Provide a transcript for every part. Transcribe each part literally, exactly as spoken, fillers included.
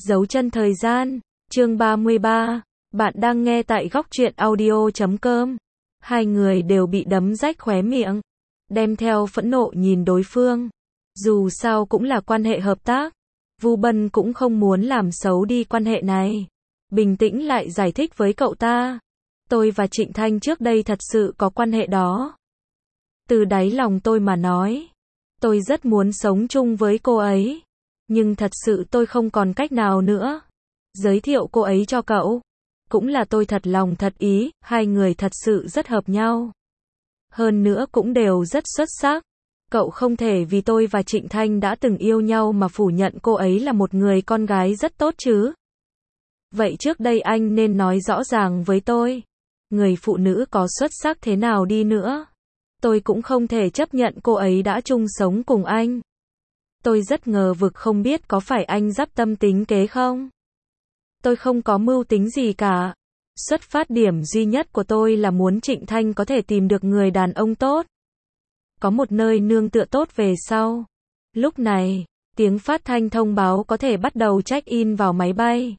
Dấu chân thời gian, chương ba mươi ba. Bạn đang nghe tại góc truyện audio chấm com. Hai người đều bị đấm rách khóe miệng, đem theo phẫn nộ nhìn đối phương. Dù sao cũng là quan hệ hợp tác, Vu Bân cũng không muốn làm xấu đi quan hệ này. Bình tĩnh lại giải thích với cậu ta. Tôi và Trịnh Thanh trước đây thật sự có quan hệ đó. Từ đáy lòng tôi mà nói, tôi rất muốn sống chung với cô ấy. Nhưng thật sự tôi không còn cách nào nữa. Giới thiệu cô ấy cho cậu, cũng là tôi thật lòng thật ý, hai người thật sự rất hợp nhau. Hơn nữa cũng đều rất xuất sắc. Cậu không thể vì tôi và Trịnh Thanh đã từng yêu nhau mà phủ nhận cô ấy là một người con gái rất tốt chứ. Vậy trước đây anh nên nói rõ ràng với tôi. Người phụ nữ có xuất sắc thế nào đi nữa, tôi cũng không thể chấp nhận cô ấy đã chung sống cùng anh. Tôi rất ngờ vực, không biết có phải anh dắp tâm tính kế không? Tôi không có mưu tính gì cả. Xuất phát điểm duy nhất của tôi là muốn Trịnh Thanh có thể tìm được người đàn ông tốt, có một nơi nương tựa tốt về sau. Lúc này, tiếng phát thanh thông báo có thể bắt đầu check-in vào máy bay.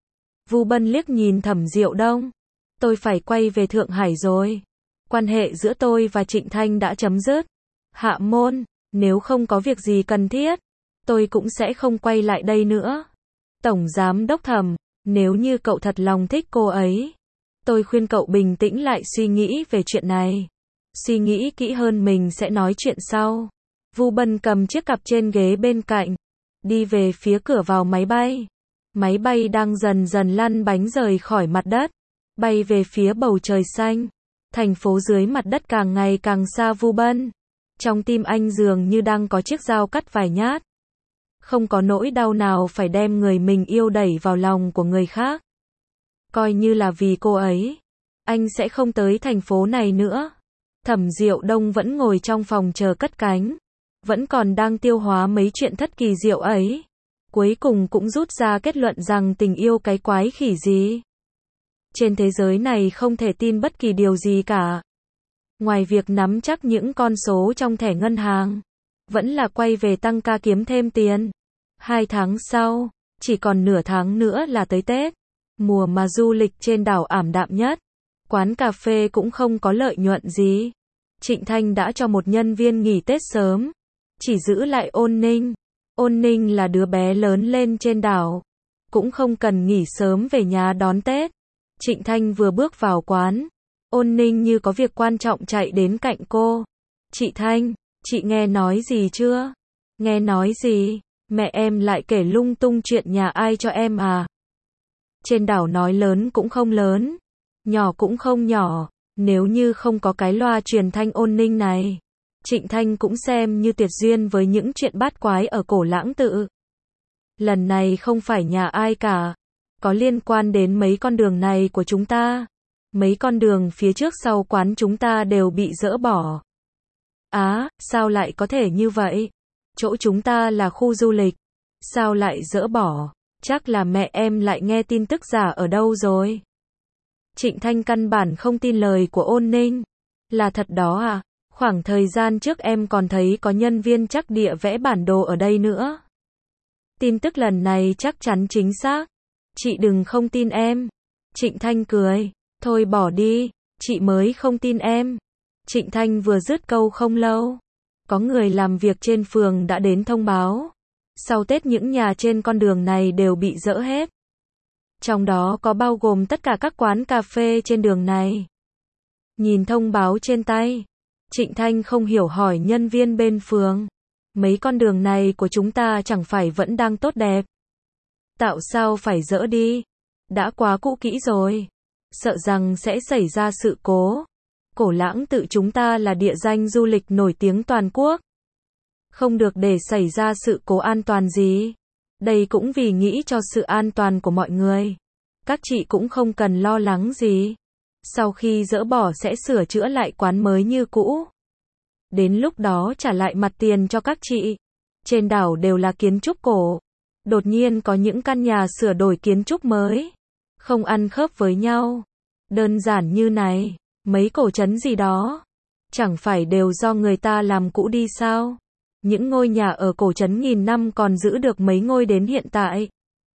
Vu Bân liếc nhìn Thẩm Diệu Đông. Tôi phải quay về Thượng Hải rồi. Quan hệ giữa tôi và Trịnh Thanh đã chấm dứt. Hạ Môn, nếu không có việc gì cần thiết, tôi cũng sẽ không quay lại đây nữa. Tổng Giám Đốc Thẩm, nếu như cậu thật lòng thích cô ấy, tôi khuyên cậu bình tĩnh lại suy nghĩ về chuyện này. Suy nghĩ kỹ hơn mình sẽ nói chuyện sau. Vu Bân cầm chiếc cặp trên ghế bên cạnh, đi về phía cửa vào máy bay. Máy bay đang dần dần lăn bánh rời khỏi mặt đất, bay về phía bầu trời xanh. Thành phố dưới mặt đất càng ngày càng xa Vu Bân. Trong tim anh dường như đang có chiếc dao cắt vài nhát. Không có nỗi đau nào phải đem người mình yêu đẩy vào lòng của người khác. Coi như là vì cô ấy, anh sẽ không tới thành phố này nữa. Thẩm Diệu Đông vẫn ngồi trong phòng chờ cất cánh, vẫn còn đang tiêu hóa mấy chuyện thất kỳ diệu ấy. Cuối cùng cũng rút ra kết luận rằng tình yêu cái quái khỉ gì. Trên thế giới này không thể tin bất kỳ điều gì cả. Ngoài việc nắm chắc những con số trong thẻ ngân hàng, vẫn là quay về tăng ca kiếm thêm tiền. Hai tháng sau, chỉ còn nửa tháng nữa là tới Tết. Mùa mà du lịch trên đảo ảm đạm nhất. Quán cà phê cũng không có lợi nhuận gì. Trịnh Thanh đã cho một nhân viên nghỉ Tết sớm, chỉ giữ lại Ôn Ninh. Ôn Ninh là đứa bé lớn lên trên đảo, cũng không cần nghỉ sớm về nhà đón Tết. Trịnh Thanh vừa bước vào quán, Ôn Ninh như có việc quan trọng chạy đến cạnh cô. Chị Thanh, chị nghe nói gì chưa? Nghe nói gì? Mẹ em lại kể lung tung chuyện nhà ai cho em à? Trên đảo nói lớn cũng không lớn, nhỏ cũng không nhỏ. Nếu như không có cái loa truyền thanh Ôn Ninh này, Trịnh Thanh cũng xem như tuyệt duyên với những chuyện bát quái ở Cổ Lãng Tự. Lần này không phải nhà ai cả, có liên quan đến mấy con đường này của chúng ta. Mấy con đường phía trước sau quán chúng ta đều bị dỡ bỏ. Á, sao lại có thể như vậy? Chỗ chúng ta là khu du lịch, sao lại dỡ bỏ? Chắc là mẹ em lại nghe tin tức giả ở đâu rồi. Trịnh Thanh căn bản không tin lời của Ôn Ninh. Là thật đó à? Khoảng thời gian trước em còn thấy có nhân viên trắc địa vẽ bản đồ ở đây nữa. Tin tức lần này chắc chắn chính xác. Chị đừng không tin em. Trịnh Thanh cười. Thôi bỏ đi, chị mới không tin em. Trịnh Thanh vừa dứt câu không lâu, có người làm việc trên phường đã đến thông báo. Sau Tết những nhà trên con đường này đều bị dỡ hết. Trong đó có bao gồm tất cả các quán cà phê trên đường này. Nhìn thông báo trên tay, Trịnh Thanh không hiểu hỏi nhân viên bên phường. Mấy con đường này của chúng ta chẳng phải vẫn đang tốt đẹp? Tạo sao phải dỡ đi? Đã quá cũ kỹ rồi. Sợ rằng sẽ xảy ra sự cố. Cổ Lãng Tự chúng ta là địa danh du lịch nổi tiếng toàn quốc. Không được để xảy ra sự cố an toàn gì. Đây cũng vì nghĩ cho sự an toàn của mọi người. Các chị cũng không cần lo lắng gì. Sau khi dỡ bỏ sẽ sửa chữa lại quán mới như cũ. Đến lúc đó trả lại mặt tiền cho các chị. Trên đảo đều là kiến trúc cổ. Đột nhiên có những căn nhà sửa đổi kiến trúc mới, không ăn khớp với nhau. Đơn giản như này, mấy cổ trấn gì đó, chẳng phải đều do người ta làm cũ đi sao? Những ngôi nhà ở cổ trấn nghìn năm còn giữ được mấy ngôi đến hiện tại.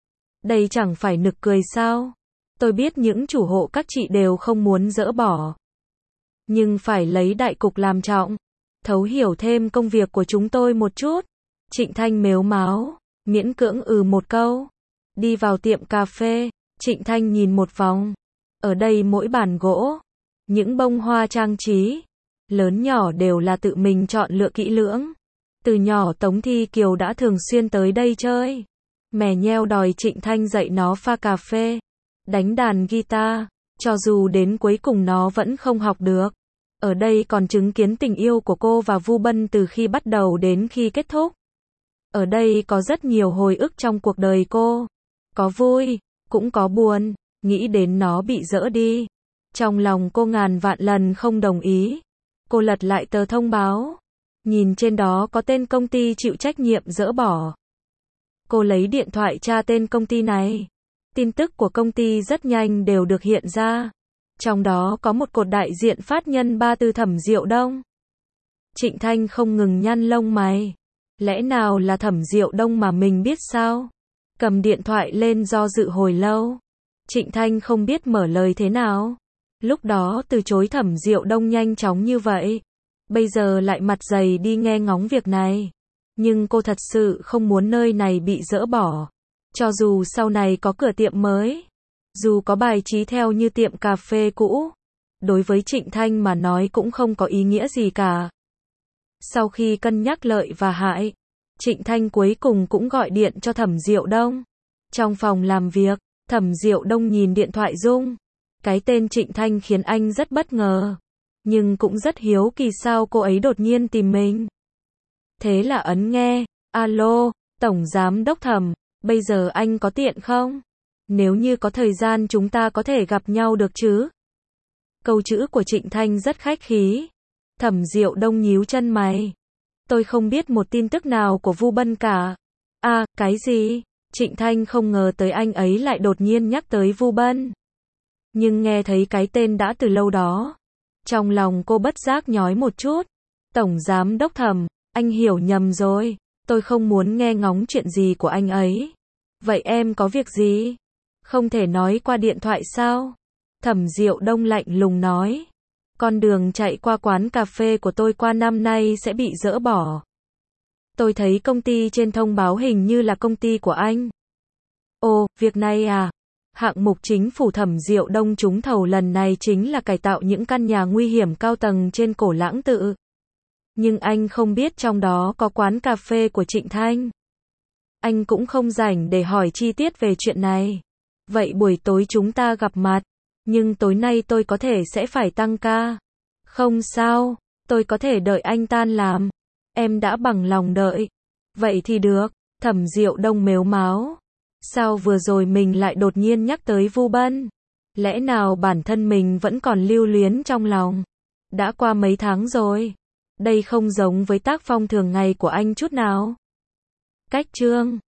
Đây chẳng phải nực cười sao? Tôi biết những chủ hộ các chị đều không muốn dỡ bỏ. Nhưng phải lấy đại cục làm trọng. Thấu hiểu thêm công việc của chúng tôi một chút. Trịnh Thanh mếu máo, miễn cưỡng ừ một câu. Đi vào tiệm cà phê, Trịnh Thanh nhìn một vòng. Ở đây mỗi bàn gỗ, những bông hoa trang trí, lớn nhỏ đều là tự mình chọn lựa kỹ lưỡng. Từ nhỏ Tống Thi Kiều đã thường xuyên tới đây chơi. Mè nheo đòi Trịnh Thanh dạy nó pha cà phê, đánh đàn guitar, cho dù đến cuối cùng nó vẫn không học được. Ở đây còn chứng kiến tình yêu của cô và Vu Bân từ khi bắt đầu đến khi kết thúc. Ở đây có rất nhiều hồi ức trong cuộc đời cô. Có vui, cũng có buồn, nghĩ đến nó bị dỡ đi. Trong lòng cô ngàn vạn lần không đồng ý. Cô lật lại tờ thông báo. Nhìn trên đó có tên công ty chịu trách nhiệm dỡ bỏ. Cô lấy điện thoại tra tên công ty này. Tin tức của công ty rất nhanh đều được hiện ra. Trong đó có một cột đại diện phát nhân ba tư Thẩm Diệu Đông. Trịnh Thanh không ngừng nhăn lông mày. Lẽ nào là Thẩm Diệu Đông mà mình biết sao? Cầm điện thoại lên do dự hồi lâu. Trịnh Thanh không biết mở lời thế nào. Lúc đó từ chối Thẩm Diệu Đông nhanh chóng như vậy. Bây giờ lại mặt dày đi nghe ngóng việc này. Nhưng cô thật sự không muốn nơi này bị dỡ bỏ. Cho dù sau này có cửa tiệm mới, dù có bài trí theo như tiệm cà phê cũ, đối với Trịnh Thanh mà nói cũng không có ý nghĩa gì cả. Sau khi cân nhắc lợi và hại, Trịnh Thanh cuối cùng cũng gọi điện cho Thẩm Diệu Đông. Trong phòng làm việc, Thẩm Diệu Đông nhìn điện thoại rung. Cái tên Trịnh Thanh khiến anh rất bất ngờ, nhưng cũng rất hiếu kỳ sao cô ấy đột nhiên tìm mình. Thế là ấn nghe. Alo, Tổng Giám Đốc Thẩm, bây giờ anh có tiện không? Nếu như có thời gian chúng ta có thể gặp nhau được chứ? Câu chữ của Trịnh Thanh rất khách khí. Thẩm Diệu Đông nhíu chân mày. Tôi không biết một tin tức nào của Vu Bân cả. À, cái gì? Trịnh Thanh không ngờ tới anh ấy lại đột nhiên nhắc tới Vu Bân. Nhưng nghe thấy cái tên đã từ lâu đó. Trong lòng cô bất giác nhói một chút. Tổng Giám Đốc Thẩm, anh hiểu nhầm rồi. Tôi không muốn nghe ngóng chuyện gì của anh ấy. Vậy em có việc gì? Không thể nói qua điện thoại sao? Thẩm Diệu Đông lạnh lùng nói. Con đường chạy qua quán cà phê của tôi qua năm nay sẽ bị dỡ bỏ. Tôi thấy công ty trên thông báo hình như là công ty của anh. Ồ, việc này à? Hạng mục chính phủ Thẩm Diệu Đông trúng thầu lần này chính là cải tạo những căn nhà nguy hiểm cao tầng trên Cổ Lãng Tự. Nhưng anh không biết trong đó có quán cà phê của Trịnh Thanh. Anh cũng không rảnh để hỏi chi tiết về chuyện này. Vậy buổi tối chúng ta gặp mặt. Nhưng tối nay tôi có thể sẽ phải tăng ca. Không sao, tôi có thể đợi anh tan làm. Em đã bằng lòng đợi. Vậy thì được. Thẩm Diệu Đông mếu máo. Sao vừa rồi mình lại đột nhiên nhắc tới Vu Bân? Lẽ nào bản thân mình vẫn còn lưu luyến trong lòng? Đã qua mấy tháng rồi. Đây không giống với tác phong thường ngày của anh chút nào. Cách chương